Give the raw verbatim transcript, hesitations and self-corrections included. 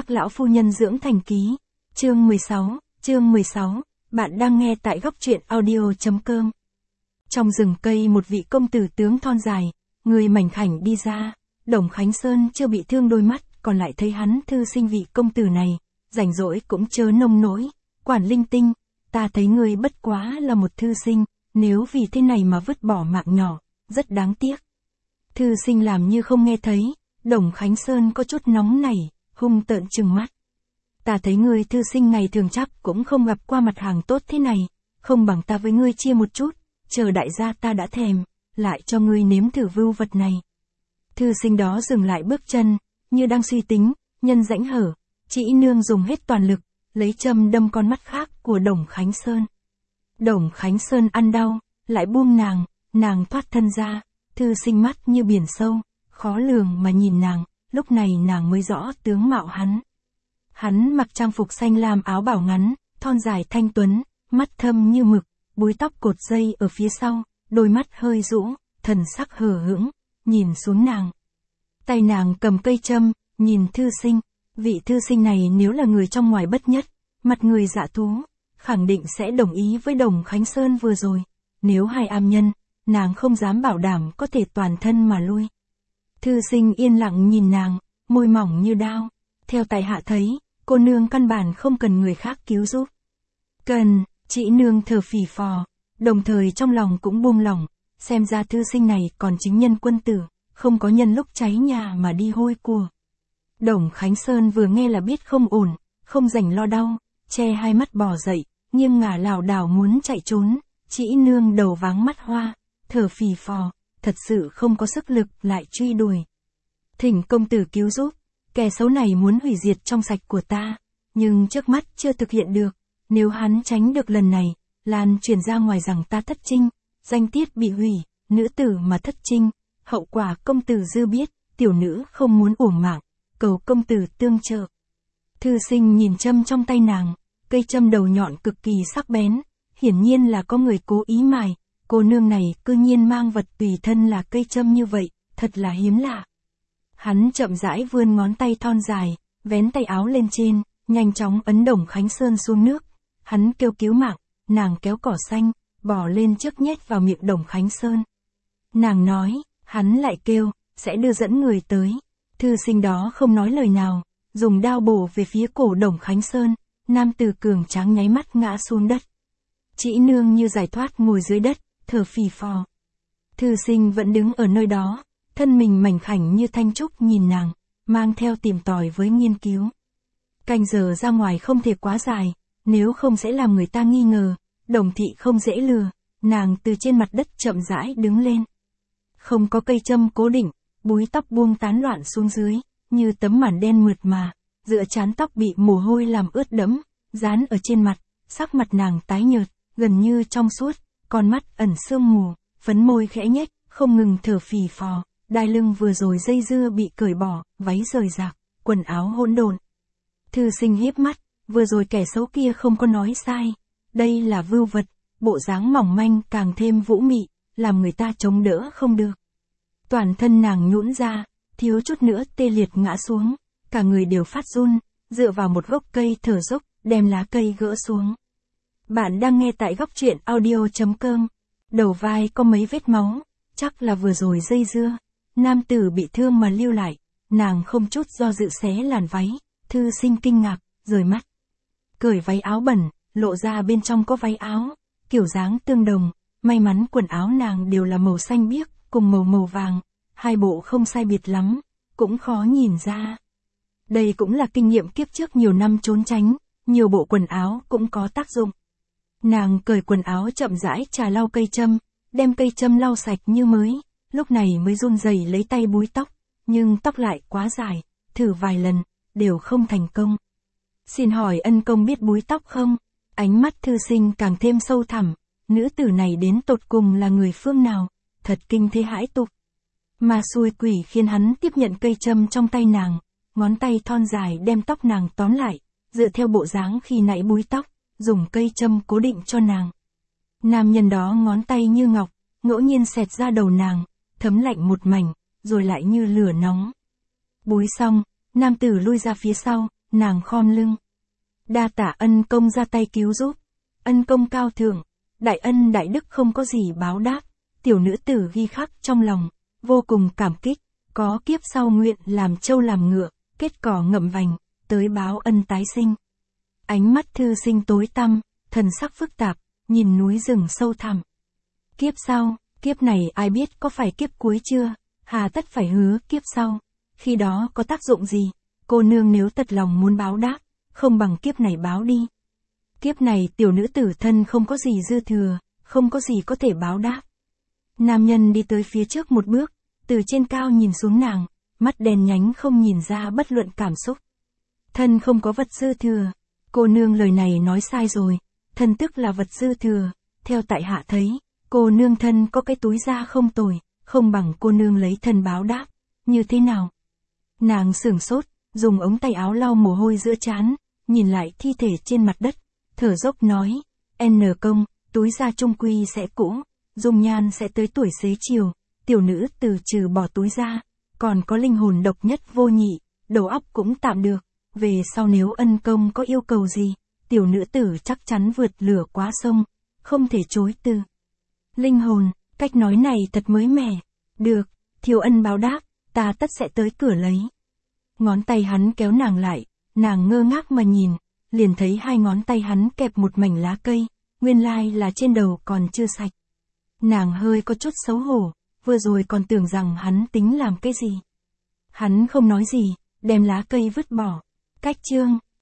Các lão phu nhân dưỡng thành ký, chương mười sáu, chương mười sáu, bạn đang nghe tại góc truyện audio.com. Trong rừng cây một vị công tử tướng thon dài, người mảnh khảnh đi ra, Đồng Khánh Sơn chưa bị thương đôi mắt, còn lại thấy hắn thư sinh vị công tử này, rảnh rỗi cũng chớ nông nỗi, quản linh tinh, ta thấy ngươi bất quá là một thư sinh, nếu vì thế này mà vứt bỏ mạng nhỏ, rất đáng tiếc. Thư sinh làm như không nghe thấy, Đồng Khánh Sơn có chút nóng nảy, hung tợn trừng mắt. Ta thấy ngươi thư sinh ngày thường chắc cũng không gặp qua mặt hàng tốt thế này, không bằng ta với ngươi chia một chút, chờ đại gia ta đã thèm, lại cho ngươi nếm thử vưu vật này. Thư sinh đó dừng lại bước chân, như đang suy tính, nhân rãnh hở, Trĩ Nương dùng hết toàn lực, lấy châm đâm con mắt khác của Đồng Khánh Sơn. Đồng Khánh Sơn ăn đau, lại buông nàng, nàng thoát thân ra, thư sinh mắt như biển sâu, khó lường mà nhìn nàng, lúc này nàng mới rõ tướng mạo hắn. Hắn mặc trang phục xanh lam áo bảo ngắn, thon dài thanh tuấn, mắt thâm như mực, búi tóc cột dây ở phía sau, đôi mắt hơi rũ, thần sắc hờ hững, nhìn xuống nàng. Tay nàng cầm cây châm, nhìn thư sinh, vị thư sinh này nếu là người trong ngoài bất nhất, mặt người dạ thú, khẳng định sẽ đồng ý với Đồng Khánh Sơn vừa rồi, nếu hai am nhân, nàng không dám bảo đảm có thể toàn thân mà lui. Thư sinh yên lặng nhìn nàng, môi mỏng như đao, theo tại hạ thấy, cô nương căn bản không cần người khác cứu giúp. Cần, Trĩ Nương thở phì phò, đồng thời trong lòng cũng buông lỏng, xem ra thư sinh này còn chính nhân quân tử, không có nhân lúc cháy nhà mà đi hôi của. Đồng Khánh Sơn vừa nghe là biết không ổn, không rảnh lo đau, che hai mắt bò dậy, nghiêng ngả lảo đảo muốn chạy trốn, Trĩ Nương đầu váng mắt hoa, thở phì phò, thật sự không có sức lực lại truy đuổi. Thỉnh công tử cứu giúp, kẻ xấu này muốn hủy diệt trong sạch của ta, nhưng trước mắt chưa thực hiện được, nếu hắn tránh được lần này, lan truyền ra ngoài rằng ta thất trinh, danh tiết bị hủy, nữ tử mà thất trinh, hậu quả công tử dư biết, tiểu nữ không muốn uổng mạng, cầu công tử tương trợ. Thư sinh nhìn châm trong tay nàng, cây châm đầu nhọn cực kỳ sắc bén, hiển nhiên là có người cố ý mài, cô nương này cư nhiên mang vật tùy thân là cây châm như vậy, thật là hiếm lạ. Hắn chậm rãi vươn ngón tay thon dài, vén tay áo lên trên, nhanh chóng ấn Đồng Khánh Sơn xuống nước. Hắn kêu cứu mạng, nàng kéo cỏ xanh, bỏ lên trước nhét vào miệng Đồng Khánh Sơn. Nàng nói, hắn lại kêu, sẽ đưa dẫn người tới. Thư sinh đó không nói lời nào, dùng đao bổ về phía cổ Đồng Khánh Sơn, nam tử cường tráng nháy mắt ngã xuống đất. Trĩ Nương như giải thoát ngồi dưới đất, thở phì phò. Thư sinh vẫn đứng ở nơi đó, thân mình mảnh khảnh như thanh trúc nhìn nàng, mang theo tìm tòi với nghiên cứu. Canh giờ ra ngoài không thể quá dài, nếu không sẽ làm người ta nghi ngờ, Đồng thị không dễ lừa, nàng từ trên mặt đất chậm rãi đứng lên. Không có cây châm cố định, búi tóc buông tán loạn xuống dưới, như tấm màn đen mượt mà, giữa trán tóc bị mồ hôi làm ướt đẫm, dán ở trên mặt, sắc mặt nàng tái nhợt, gần như trong suốt, con mắt ẩn sương mù, phấn môi khẽ nhếch, không ngừng thở phì phò, đai lưng vừa rồi dây dưa bị cởi bỏ, váy rời rạc, quần áo hỗn độn. Thư sinh hiếp mắt, vừa rồi kẻ xấu kia không có nói sai, đây là vưu vật, bộ dáng mỏng manh càng thêm vũ mị, làm người ta chống đỡ không được. Toàn thân nàng nhũn ra, thiếu chút nữa tê liệt ngã xuống, cả người đều phát run, dựa vào một gốc cây thở dốc, đem lá cây gỡ xuống. Bạn đang nghe tại góc truyện audio.com, đầu vai có mấy vết máu, chắc là vừa rồi dây dưa, nam tử bị thương mà lưu lại, nàng không chút do dự xé làn váy, thư sinh kinh ngạc, rời mắt. Cởi váy áo bẩn, lộ ra bên trong có váy áo, kiểu dáng tương đồng, may mắn quần áo nàng đều là màu xanh biếc, cùng màu màu vàng, hai bộ không sai biệt lắm, cũng khó nhìn ra. Đây cũng là kinh nghiệm kiếp trước nhiều năm trốn tránh, nhiều bộ quần áo cũng có tác dụng. Nàng cởi quần áo chậm rãi trà lau cây châm, đem cây châm lau sạch như mới, lúc này mới run rẩy lấy tay búi tóc, nhưng tóc lại quá dài, thử vài lần, đều không thành công. Xin hỏi ân công biết búi tóc không? Ánh mắt thư sinh càng thêm sâu thẳm, nữ tử này đến tột cùng là người phương nào, thật kinh thế hãi tục. Mà xui quỷ khiến hắn tiếp nhận cây châm trong tay nàng, ngón tay thon dài đem tóc nàng tóm lại, dựa theo bộ dáng khi nãy búi tóc, dùng cây châm cố định cho nàng. Nam nhân đó ngón tay như ngọc, ngẫu nhiên xẹt ra đầu nàng, thấm lạnh một mảnh, rồi lại như lửa nóng. Búi xong, nam tử lui ra phía sau, nàng khom lưng. Đa tạ ân công ra tay cứu giúp. Ân công cao thượng, đại ân đại đức không có gì báo đáp. Tiểu nữ tử ghi khắc trong lòng, vô cùng cảm kích. Có kiếp sau nguyện làm trâu làm ngựa, kết cỏ ngậm vành, tới báo ân tái sinh. Ánh mắt thư sinh tối tăm, thần sắc phức tạp, nhìn núi rừng sâu thẳm. Kiếp sau, kiếp này ai biết có phải kiếp cuối chưa, hà tất phải hứa kiếp sau. Khi đó có tác dụng gì, cô nương nếu thật lòng muốn báo đáp, không bằng kiếp này báo đi. Kiếp này tiểu nữ tử thân không có gì dư thừa, không có gì có thể báo đáp. Nam nhân đi tới phía trước một bước, từ trên cao nhìn xuống nàng, mắt đèn nhánh không nhìn ra bất luận cảm xúc. Thân không có vật dư thừa, cô nương lời này nói sai rồi, thân tức là vật dư thừa, theo tại hạ thấy, cô nương thân có cái túi da không tồi, không bằng cô nương lấy thân báo đáp, như thế nào? Nàng sửng sốt, dùng ống tay áo lau mồ hôi giữa trán, nhìn lại thi thể trên mặt đất, thở dốc nói, N công, túi da trung quy sẽ cũ, dung nhan sẽ tới tuổi xế chiều, tiểu nữ từ trừ bỏ túi da, còn có linh hồn độc nhất vô nhị, đầu óc cũng tạm được, về sau nếu ân công có yêu cầu gì, tiểu nữ tử chắc chắn vượt lửa quá sông, không thể chối từ. Linh hồn, cách nói này thật mới mẻ, được, thiếu ân báo đáp, ta tất sẽ tới cửa lấy. Ngón tay hắn kéo nàng lại, nàng ngơ ngác mà nhìn, liền thấy hai ngón tay hắn kẹp một mảnh lá cây, nguyên lai là trên đầu còn chưa sạch. Nàng hơi có chút xấu hổ, vừa rồi còn tưởng rằng hắn tính làm cái gì. Hắn không nói gì, đem lá cây vứt bỏ. Cách chương